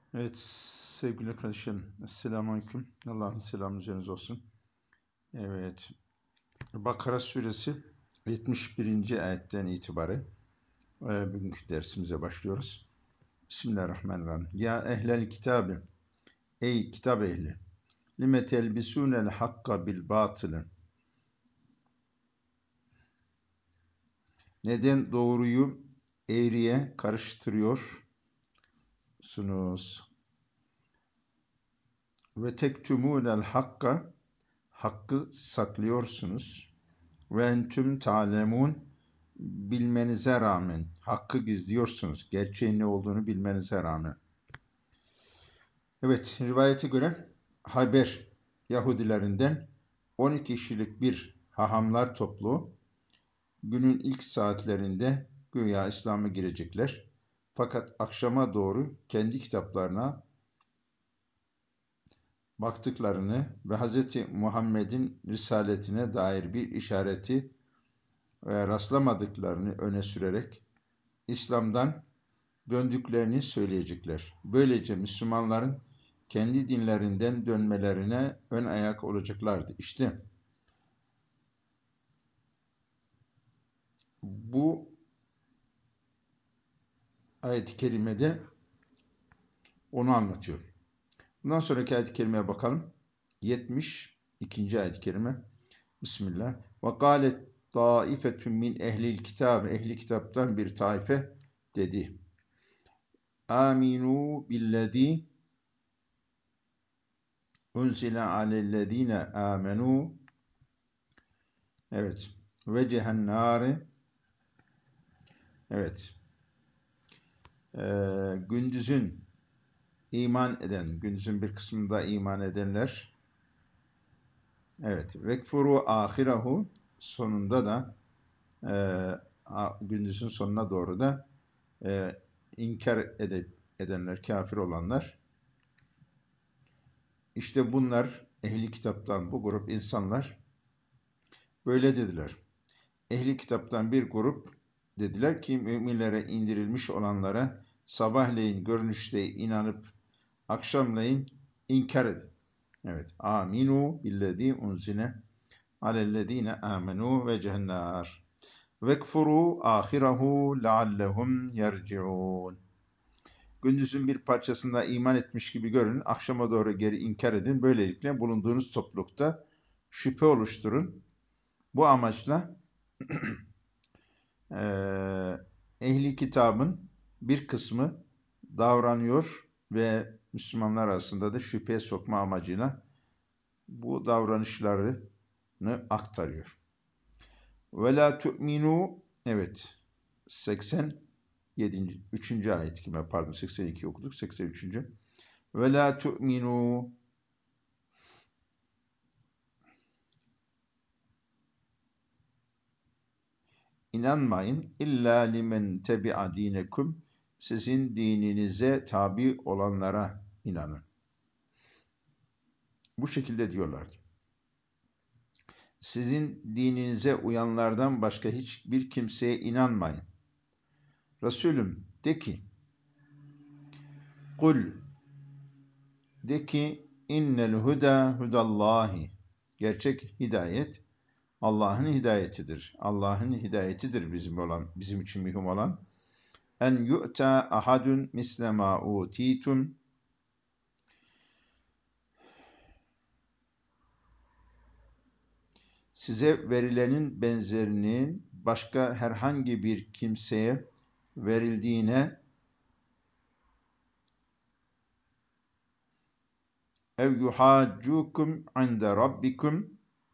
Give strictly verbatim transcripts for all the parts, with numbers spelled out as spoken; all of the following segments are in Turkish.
Evet sevgili kardeşlerim. Esselamu Aleyküm. Allah'ın selamı üzerinize olsun. Evet. Bakara suresi yetmiş birinci ayetten itibaren e, bugünkü dersimize başlıyoruz. Bismillahirrahmanirrahim. Ya ehlel kitabı. Ey kitap ehli. Lime telbisûnel hakka bil batılı. Neden doğruyu eğriye karıştırıyorsunuz? Ve tektumûnel hakka. Hakkı saklıyorsunuz. Ve entüm ta'lemun, bilmenize rağmen hakkı gizliyorsunuz. Gerçeğin ne olduğunu bilmenize rağmen. Evet, rivayete göre Hayber Yahudilerinden on iki kişilik bir hahamlar topluluğu günün ilk saatlerinde güya İslam'a girecekler. Fakat akşama doğru kendi kitaplarına baktıklarını ve Hz. Muhammed'in risaletine dair bir işareti e, rastlamadıklarını öne sürerek İslam'dan döndüklerini söyleyecekler. Böylece Müslümanların kendi dinlerinden dönmelerine ön ayak olacaklardı. İşte bu ayet-i kerimede onu anlatıyor. Bundan sonraki ayet-i kerimeye bakalım. yetmiş ikinci ayet-i kerime. Bismillah. Ve kâlet taifetun min ehlil kitab. Ehli kitaptan bir taife dedi. Aminu billezî unzile alellezîne âmenû. Evet. Vecehen nâri. Evet. Ee, gündüzün iman eden, gündüzün bir kısmında iman edenler. Evet. Vekfuru ahirahu, sonunda da e, gündüzün sonuna doğru da e, inkar edip edenler, kafir olanlar. İşte bunlar ehli kitaptan bu grup insanlar böyle dediler. Ehli kitaptan bir grup dediler ki müminlere indirilmiş olanlara sabahleyin görünüşte inanıp akşamleyin inkar edin. Evet. Aminu billezî unzile alellezîne âmenû ve cehennâr. Vekfuru âhirehu leallehum yerciûn. Gündüzün bir parçasında iman etmiş gibi görün, akşama doğru geri inkar edin. Böylelikle bulunduğunuz toplulukta şüphe oluşturun. Bu amaçla Ee, ehli kitabın bir kısmı davranıyor ve Müslümanlar arasında da şüpheye sokma amacıyla bu davranışlarını aktarıyor. Ve la tu'minu, evet, seksen yedinci üçüncü ayet kime pardon seksen iki okuduk, seksen üçüncü Ve la tu'minu, inanmayın illa limen tebi'a dinekum, sizin dininize tabi olanlara inanın. Bu şekilde diyorlardı. Sizin dininize uyanlardan başka hiçbir kimseye inanmayın. Resulüm de ki, kul, de ki, innel huda hudallahi, gerçek hidayet Allah'ın hidayetidir. Allah'ın hidayetidir bizim olan, bizim için mühim olan. En yu'ta ahadun misle ma utitum, size verilenin benzerinin başka herhangi bir kimseye verildiğine ev yuhaccukum inde rabbikum,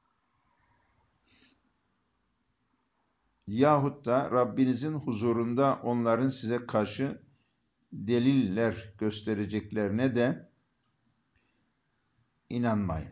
yahut da Rabbinizin huzurunda onların size karşı deliller göstereceklerine de inanmayın.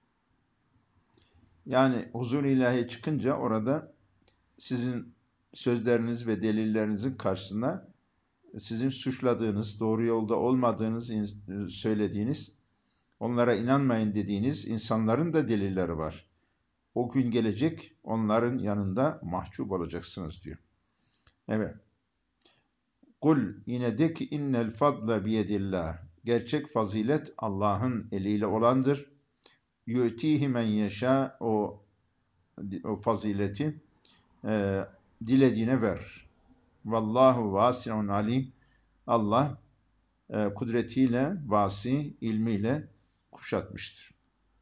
Yani huzur ilahi çıkınca orada sizin sözleriniz ve delillerinizin karşısında sizin suçladığınız, doğru yolda olmadığınız, söylediğiniz, onlara inanmayın dediğiniz insanların da delilleri var. O gün gelecek, onların yanında mahcup olacaksınız diyor. Evet. Kul, yine de ki innel fadle biyedillah. Gerçek fazilet Allah'ın eliyle olandır. Yu'tihi men yeşâ, o, o fazileti e, dilediğine verir. Vallahu vasi'un alim. Allah e, kudretiyle, vasi, ilmiyle kuşatmıştır.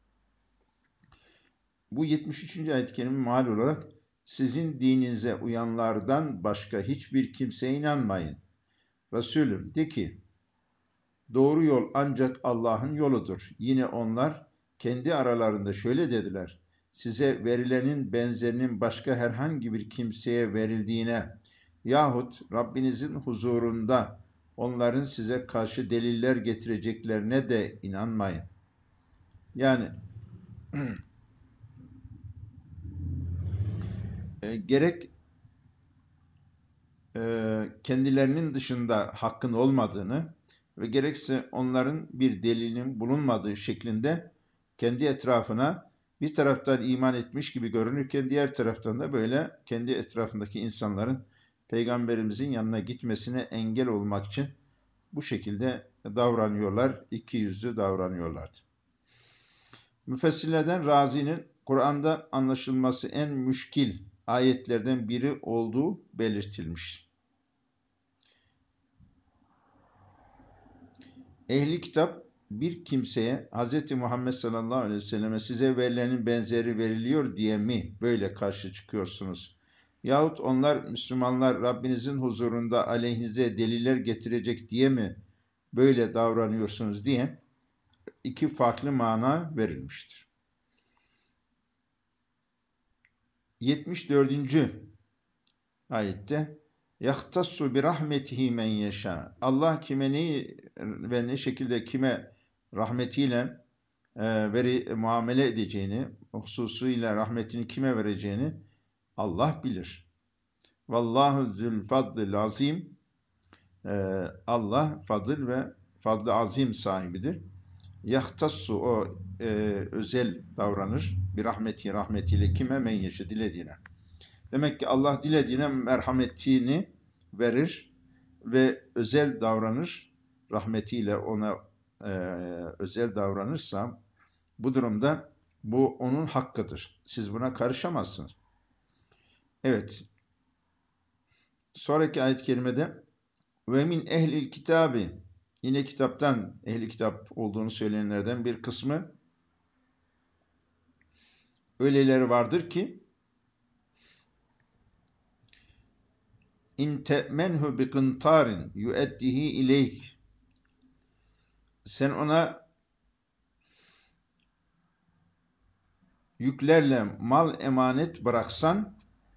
Bu yetmiş üçüncü ayet-i kerime mal olarak sizin dininize uyanlardan başka hiçbir kimseye inanmayın. Resulüm de ki doğru yol ancak Allah'ın yoludur. Yine onlar kendi aralarında şöyle dediler. Size verilenin benzerinin başka herhangi bir kimseye verildiğine yahut Rabbinizin huzurunda onların size karşı deliller getireceklerine de inanmayın. Yani e, gerek e, kendilerinin dışında hakkın olmadığını ve gerekse onların bir delilinin bulunmadığı şeklinde kendi etrafına bir taraftan iman etmiş gibi görünürken diğer taraftan da böyle kendi etrafındaki insanların Peygamberimizin yanına gitmesine engel olmak için bu şekilde davranıyorlar, ikiyüzlü davranıyorlardı. Müfessirlerden Razi'nin Kur'an'da anlaşılması en müşkil ayetlerden biri olduğu belirtilmiş. Ehli kitap bir kimseye Hz. Muhammed sallallahu aleyhi ve selleme size verilenin benzeri veriliyor diye mi böyle karşı çıkıyorsunuz? Yahut onlar Müslümanlar Rabbinizin huzurunda aleyhinize deliller getirecek diye mi böyle davranıyorsunuz diye iki farklı mana verilmiştir. yetmiş dördüncü ayette yahtassu bi rahmetihi men yeşâ. Allah kime neyi ve ne şekilde kime rahmetiyle e, veri, muamele edeceğini, hususuyla rahmetini kime vereceğini Allah bilir. Vallahu zül fadlil azim. E, Allah fadıl ve fadlı azim sahibidir. Yahtassu, o e, özel davranır. Bir rahmeti, rahmetiyle kime men yeşâ, dilediğine. Demek ki Allah dilediğine merhametini verir ve özel davranır. Rahmetiyle ona e, özel davranırsa bu durumda bu onun hakkıdır. Siz buna karışamazsınız. Evet. Sonraki ayet-i kerimede ve min ehlil kitabi, yine kitaptan, ehli kitap olduğunu söyleyenlerden bir kısmı öyleleri vardır ki İn te'menhu bi qintarin yu'eddihi ileyk. Sen ona yüklerle mal emanet bıraksan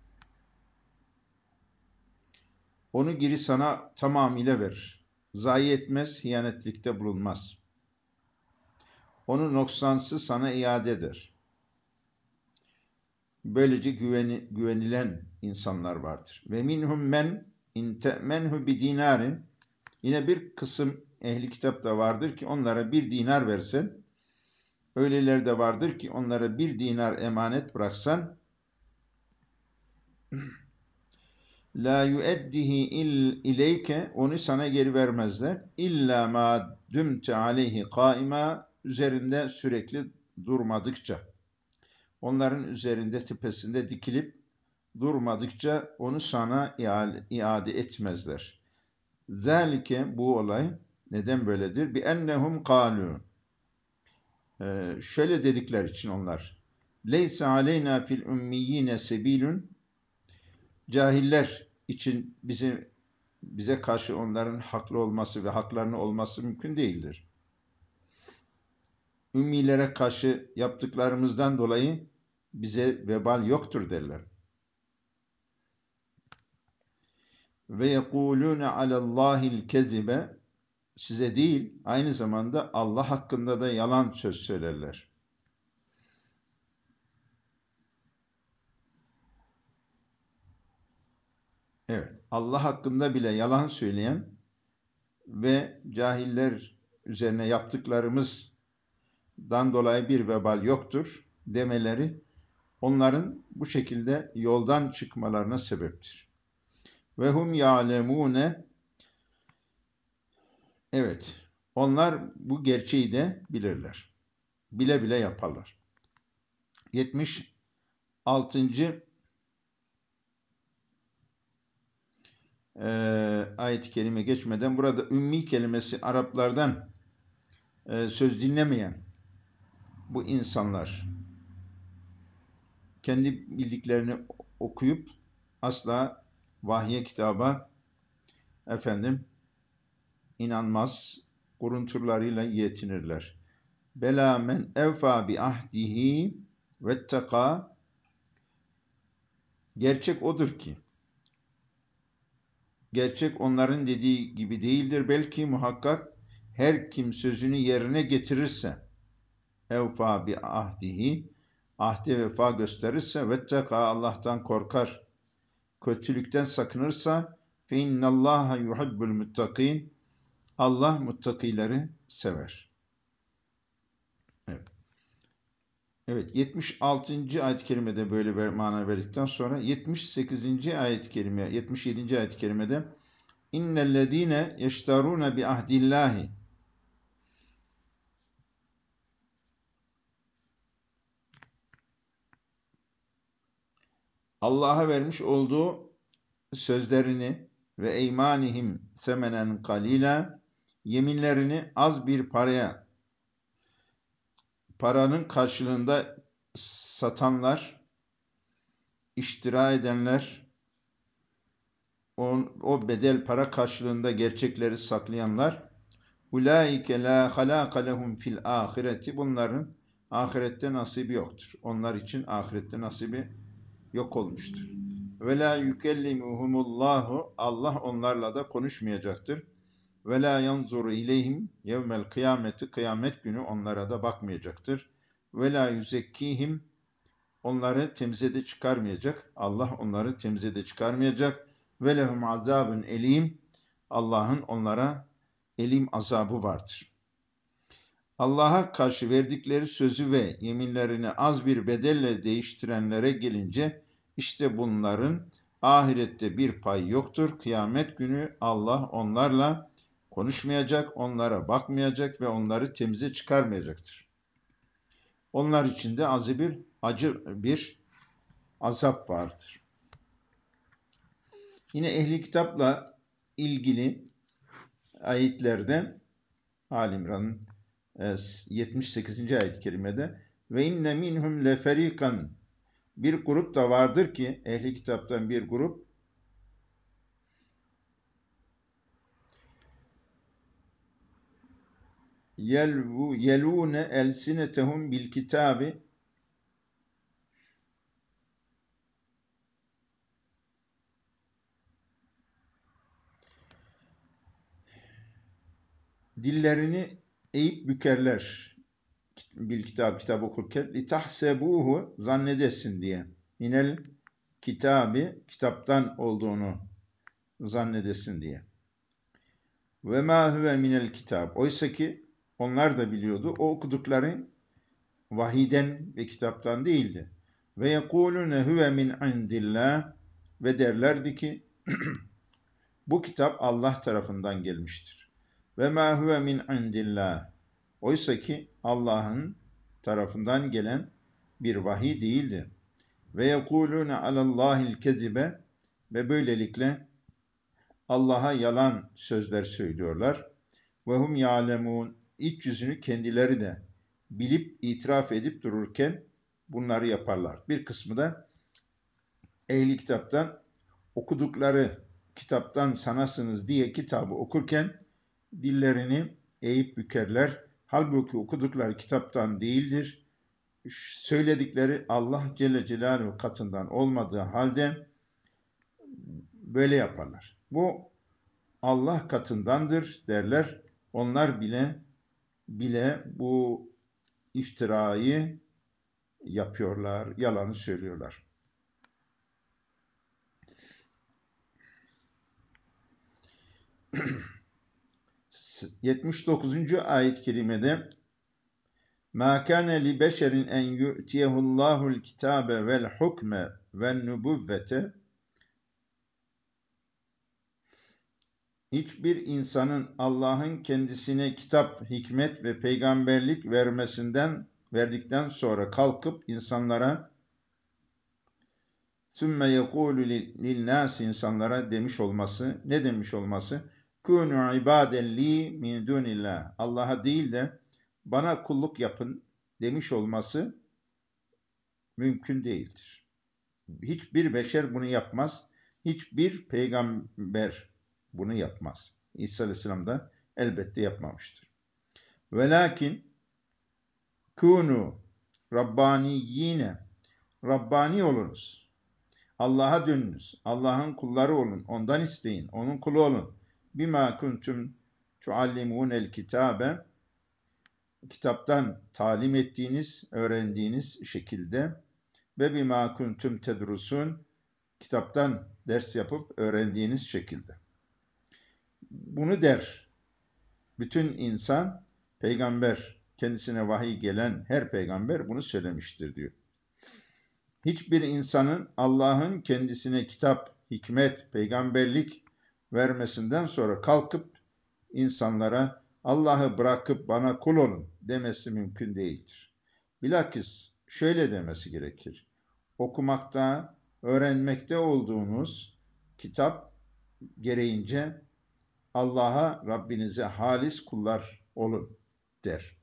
onu geri sana tamamıyla verir. Zayi etmez, hiyanetlikte bulunmaz. Onu noksansız sana iade eder. Böylece güveni, güvenilen insanlar vardır. Ve minhum men in te'menhu bi dinarin. Yine bir kısım ehli kitapta vardır ki onlara bir dinar versen, öyleleri de vardır ki onlara bir dinar emanet bıraksan, la yueddihi ileyke, onu sana geri vermezler. İlla ma dumte aleyhi kaima, üzerinde sürekli durmadıkça. Onların üzerinde tepesinde dikilip durmadıkça onu sana iade etmezler. Zalike, bu olay neden böyledir? Bi ennehum kalu. Ee, şöyle dedikler için onlar. Leysa aleyna fil ümmiyine sebilun. Cahiller için bize, bize karşı onların haklı olması ve haklarını olması mümkün değildir. Ümmilere karşı yaptıklarımızdan dolayı bize vebal yoktur derler. Ve yekulune alallahil kezibe, size değil, aynı zamanda Allah hakkında da yalan söz söylerler. Evet, Allah hakkında bile yalan söyleyen ve cahiller üzerine yaptıklarımızdan dolayı bir vebal yoktur demeleri onların bu şekilde yoldan çıkmalarına sebeptir. Ve hum ya'lemune, evet, Onlar bu gerçeği de bilirler. Bile bile yaparlar. yetmiş altıncı e, ayet-i kerime geçmeden burada ümmi kelimesi Araplardan e, söz dinlemeyen bu insanlar kendi bildiklerini okuyup asla vahye kitaba efendim inanmaz, kuruntularıyla yetinirler. Bela men evfa bi ahdihi vetteka, gerçek odur ki gerçek onların dediği gibi değildir. Belki muhakkak her kim sözünü yerine getirirse evfa bi ahdihi, ahde vefa gösterirse vetteka, Allah'tan korkar, kötülükten sakınırsa fe innallaha yuhibbul muttakin, Allah muttakileri sever. Evet. Evet, yetmiş altıncı ayet-i kerimede böyle bir mana verdikten sonra yetmiş sekizinci ayet-i kerime, yetmiş yedinci ayet-i kerimede innellezîne yeşterûne bi ahdillahi, Allah'a vermiş olduğu sözlerini ve eymanihim semenen kalila, yeminlerini az bir paraya, paranın karşılığında satanlar, iştira edenler, o, o bedel para karşılığında gerçekleri saklayanlar, ulaike la halaka lehum fil ahireti, bunların ahirette nasibi yoktur. Onlar için ahirette nasibi yok olmuştur. Ve la yukellimuhumullahu, Allah onlarla da konuşmayacaktır. Ve la yanzuru ileyhim yevmel kıyameti, kıyamet günü onlara da bakmayacaktır. Ve la yüzekkihim, onları temize çıkarmayacak. Allah onları temize çıkarmayacak. Ve lehum azabun elim, Allah'ın onlara elim azabı vardır. Allah'a karşı verdikleri sözü ve yeminlerini az bir bedelle değiştirenlere gelince, işte bunların ahirette bir pay yoktur. Kıyamet günü Allah onlarla konuşmayacak, onlara bakmayacak ve onları temize çıkarmayacaktır. Onlar için de acı bir, acı bir azap vardır. Yine ehli kitapla ilgili ayetlerde Ali İmran'ın yetmiş sekizinci ayet-i kerimede ve inne minhum leferikan, bir grup da vardır ki ehli kitaptan bir grup yelvu yelune elsinetehum bil kitabi, dillerini eğip bükerler bil kitab, kitap okurken litahsebuhu, zannedesin diye, minel kitabi, kitaptan olduğunu zannedesin diye. Ve ma huve minel kitab, oysa ki onlar da biliyordu o okudukları vahiden ve kitaptan değildi. Ve yekulune huve min indillah, ve derlerdi ki bu kitap Allah tarafından gelmiştir. Ve ma huve min indillah, oysa ki Allah'ın tarafından gelen bir vahiy değildi. Ve yekulune alallahil kezibe, ve böylelikle Allah'a yalan sözler söylüyorlar. Ve hum ya'lemun, iç yüzünü kendileri de bilip itiraf edip dururken bunları yaparlar. Bir kısmı da ehli kitaptan okudukları kitaptan sanasınız diye kitabı okurken dillerini eğip bükerler. Halbuki okudukları kitaptan değildir. Söyledikleri Allah Celle Celaluhu katından olmadığı halde böyle yaparlar. Bu Allah katındandır derler. Onlar bile bile bu iftirayı yapıyorlar, yalanı söylüyorlar. yetmiş dokuzuncu ayet-i kerimede مَا كَانَ لِبَشَرٍ اَنْ يُؤْتِيَهُ اللّٰهُ الْكِتَابَ وَالْحُكْمَ وَالنُّبُوَّةَ hiçbir insanın Allah'ın kendisine kitap, hikmet ve peygamberlik vermesinden verdikten sonra kalkıp insanlara sümme yekulu lin-nas insanlara demiş olması, ne demiş olması? Kunu ibaden li min dunillah. Allah'a değil de bana kulluk yapın demiş olması mümkün değildir. Hiçbir beşer bunu yapmaz. Hiçbir peygamber bunu yapmaz. İsa Aleyhisselam da elbette yapmamıştır. Velakin kunu rabbaniyine, Rabbani olunuz. Allah'a dönünüz. Allah'ın kulları olun. Ondan isteyin. Onun kulu olun. Bima kuntum tuallimunel kitabe, kitaptan talim ettiğiniz, öğrendiğiniz şekilde ve bima kuntum tedrusun, kitaptan ders yapıp öğrendiğiniz şekilde. Bunu der. Bütün insan, peygamber, kendisine vahiy gelen her peygamber bunu söylemiştir diyor. Hiçbir insanın Allah'ın kendisine kitap, hikmet, peygamberlik vermesinden sonra kalkıp insanlara Allah'ı bırakıp bana kul olun demesi mümkün değildir. Bilakis şöyle demesi gerekir. Okumakta, öğrenmekte olduğunuz kitap gereğince Allah'a, Rabbinize halis kullar olun der.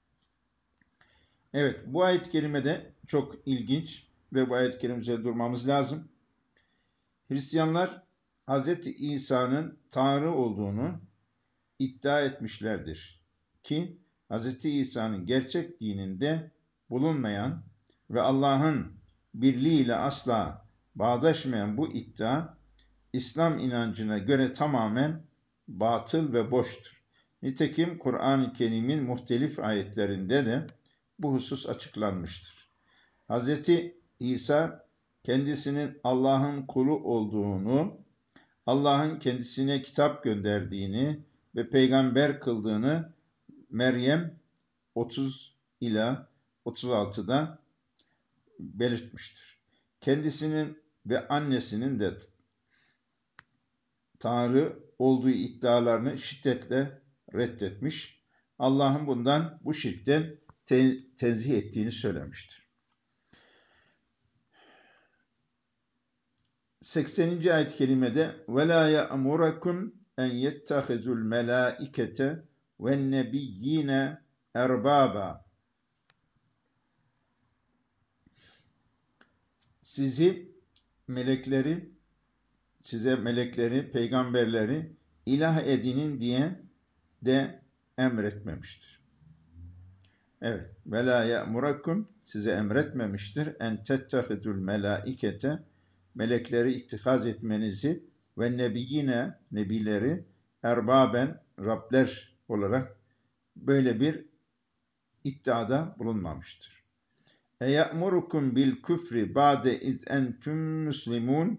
Evet, bu ayet-i kerimede çok ilginç ve bu ayet-i kerime üzerinde durmamız lazım. Hristiyanlar Hz. İsa'nın Tanrı olduğunu iddia etmişlerdir ki Hz. İsa'nın gerçek dininde bulunmayan ve Allah'ın birliğiyle asla bağdaşmayan bu iddia İslam inancına göre tamamen batıl ve boştur. Nitekim Kur'an-ı Kerim'in muhtelif ayetlerinde de bu husus açıklanmıştır. Hz. İsa kendisinin Allah'ın kulu olduğunu, Allah'ın kendisine kitap gönderdiğini ve peygamber kıldığını Meryem otuz ila otuz altıda belirtmiştir. Kendisinin ve annesinin de Tanrı olduğu iddialarını şiddetle reddetmiş. Allah'ın bundan, bu şirkten te tenzih ettiğini söylemiştir. sekseninci ayet-i kerimede وَلَا يَأْمُرَكُمْ اَنْ يَتَّخِذُوا الْمَلَائِكَةَ وَالنَّبِيِّينَ اَرْبَابًا. Sizi melekleri, size melekleri, peygamberleri ilah edinin diye de emretmemiştir. Evet, وَلَا يَأْمُرَكُمْ size emretmemiştir en tettehidul melaikete, melekleri ittihaz etmenizi ve nebiyyine, nebileri erbaben, Rabler olarak böyle bir iddiada bulunmamıştır. E ya'murukum bil küfri ba'de iz entum muslimun.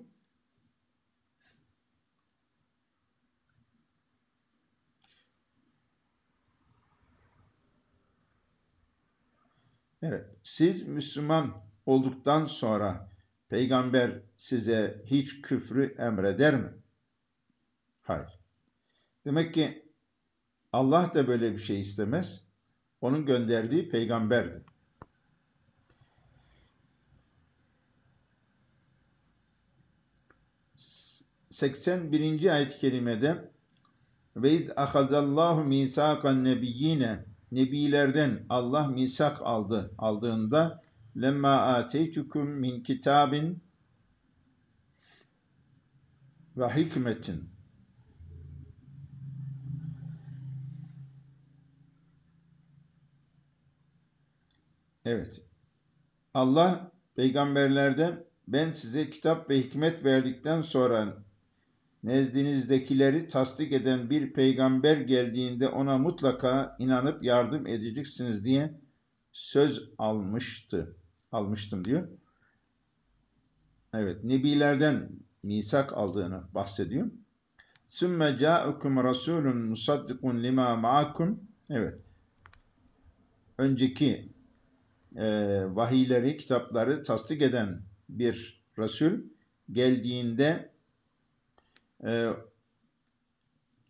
Evet, siz Müslüman olduktan sonra peygamber size hiç küfrü emreder mi? Hayır. Demek ki Allah da böyle bir şey istemez. Onun gönderdiği peygamberdi. seksen birinci ayet-i kerimede ve iz ahazallahu misakan nebiyyine, nebilerden Allah misak aldı, aldığında lemma ateytukum min kitabin ve hikmetin. Evet. Allah peygamberlerden ben size kitap ve hikmet verdikten sonra nezdinizdekileri tasdik eden bir peygamber geldiğinde ona mutlaka inanıp yardım edeceksiniz diye söz almıştı. Almıştım diyor. Evet, nebilerden misak aldığını bahsediyor. Sümme câ'ukum rasûlun musaddikun lima ma'akum. Evet. Önceki e, vahiyleri, kitapları tasdik eden bir Resul geldiğinde e,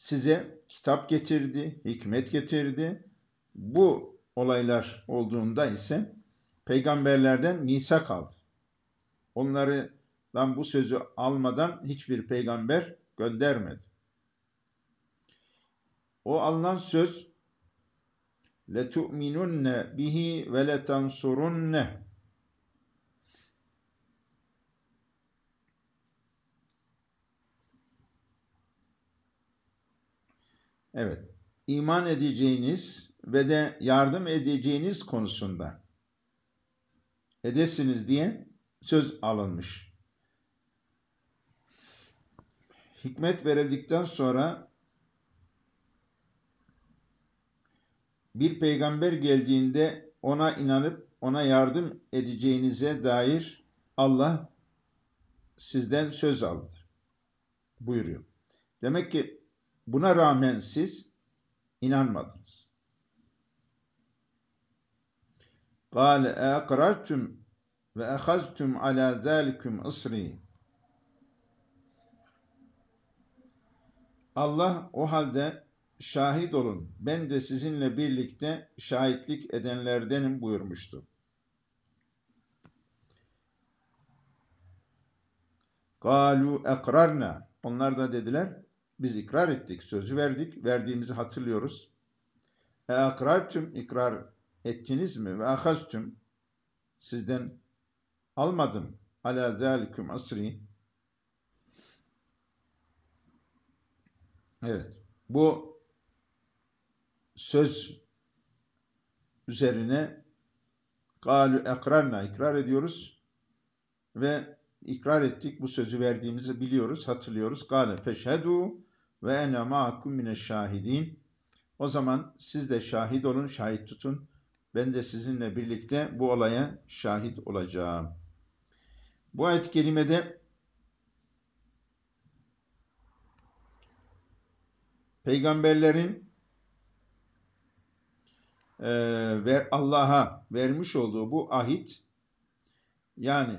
size kitap getirdi, hikmet getirdi. Bu olaylar olduğunda ise peygamberlerden misak aldı. Onlardan bu sözü almadan hiçbir peygamber göndermedi. O alınan söz لَتُؤْمِنُنَّ بِهِ وَلَتَنْصُرُنَّ. Evet, iman edeceğiniz ve de yardım edeceğiniz konusunda edesiniz diye söz alınmış. Hikmet verildikten sonra bir peygamber geldiğinde ona inanıp ona yardım edeceğinize dair Allah sizden söz aldı buyuruyor. Demek ki buna rağmen siz inanmadınız. قَالَ اَقْرَرْتُمْ وَاَخَذْتُمْ عَلَى ذَٰلِكُمْ اِصْرِي. Allah o halde şahit olun, ben de sizinle birlikte şahitlik edenlerdenim buyurmuştu. قَالُوا اَقْرَرْنَا. Onlar da dediler, biz ikrar ettik, sözü verdik, verdiğimizi hatırlıyoruz. اَاقْرَرْتُمْ. ikrar ettiniz mi? وَاَخَذْتُمْ. Sizden almadım. عَلَى ذَٰلِكُمْ اِصْرِي. Evet, bu söz üzerine قَالُوا اَقْرَرْنَا. ikrar ediyoruz ve ikrar ettik, bu sözü verdiğimizi biliyoruz, hatırlıyoruz. قَالَ فَشْهَدُوا وَاَنَا مَعَكُمْ مِنَ الشَّاهِدِينَ. O zaman siz de şahit olun, şahit tutun. Ben de sizinle birlikte bu olaya şahit olacağım. Bu ayet-i kerimede peygamberlerin e, ve Allah'a vermiş olduğu bu ahit, yani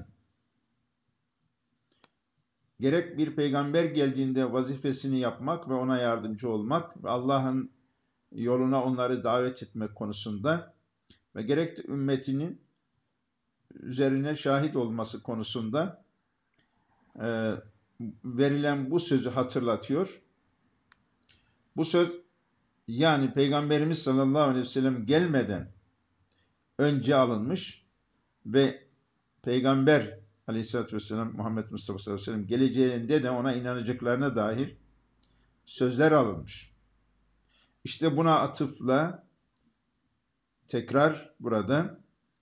gerek bir peygamber geldiğinde vazifesini yapmak ve ona yardımcı olmak ve Allah'ın yoluna onları davet etmek konusunda ve gerek de ümmetinin üzerine şahit olması konusunda e, verilen bu sözü hatırlatıyor. Bu söz, yani Peygamberimiz sallallahu aleyhi ve sellem gelmeden önce alınmış ve Peygamber aleyhissalatü vesselam, Muhammed Mustafa sallallahu aleyhi ve sellem geleceğinde de ona inanacaklarına dair sözler alınmış. İşte buna atıfla tekrar burada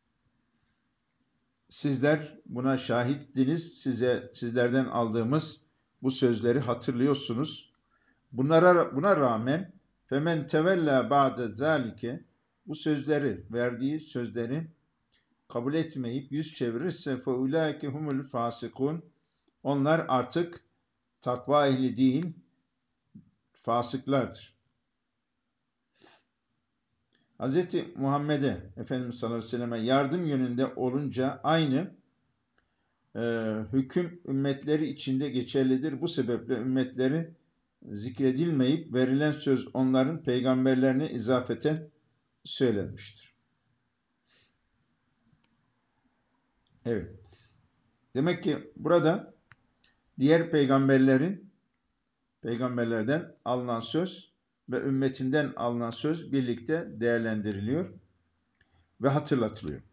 sizler buna şahittiniz, size sizlerden aldığımız bu sözleri hatırlıyorsunuz. Bunlara buna rağmen femen tevella ba'de zalike, bu sözleri, verdiği sözleri kabul etmeyip yüz çevirirse fe ulaike humul fasikun, onlar artık takva ehli değil, fasıklardır. Hz. Muhammed'e, Efendimiz sallallahu aleyhi ve selleme yardım yönünde olunca aynı e, hüküm ümmetleri içinde geçerlidir. Bu sebeple ümmetleri zikredilmeyip verilen söz onların peygamberlerine izafeten söylenmiştir. Evet. Demek ki burada diğer peygamberlerin, peygamberlerden alınan söz ve ümmetinden alınan söz birlikte değerlendiriliyor ve hatırlatılıyor.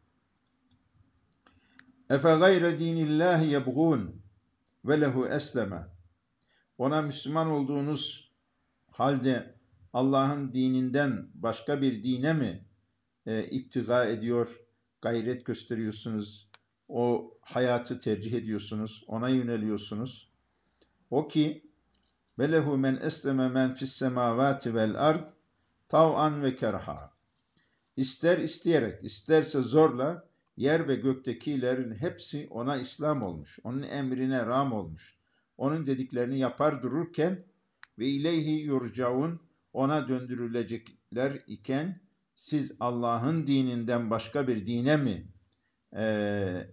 Efe gayre dinillahi yebğun ve lehu esleme. Ona Müslüman olduğunuz halde Allah'ın dininden başka bir dine mi e, iptiga ediyor, gayret gösteriyorsunuz, o hayatı tercih ediyorsunuz, ona yöneliyorsunuz? O ki ve lehu men esleme men fis semavati vel ard tav'an ve kerha. İster isteyerek, isterse zorla yer ve göktekilerin hepsi ona İslam olmuş, onun emrine ram olmuş, onun dediklerini yapar dururken ve ileyhi yurcaun, ona döndürülecekler iken siz Allah'ın dininden başka bir dine mi e,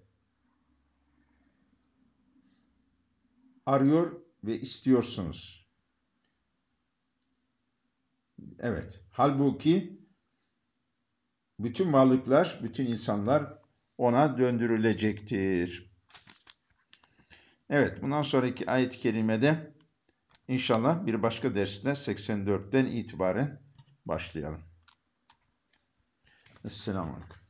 arıyor ve istiyorsunuz? Evet. Halbuki bütün varlıklar, bütün insanlar ona döndürülecektir. Evet, bundan sonraki ayet-i kerimede inşallah bir başka derste seksen dörtten itibaren başlayalım. Esselamu Aleyküm.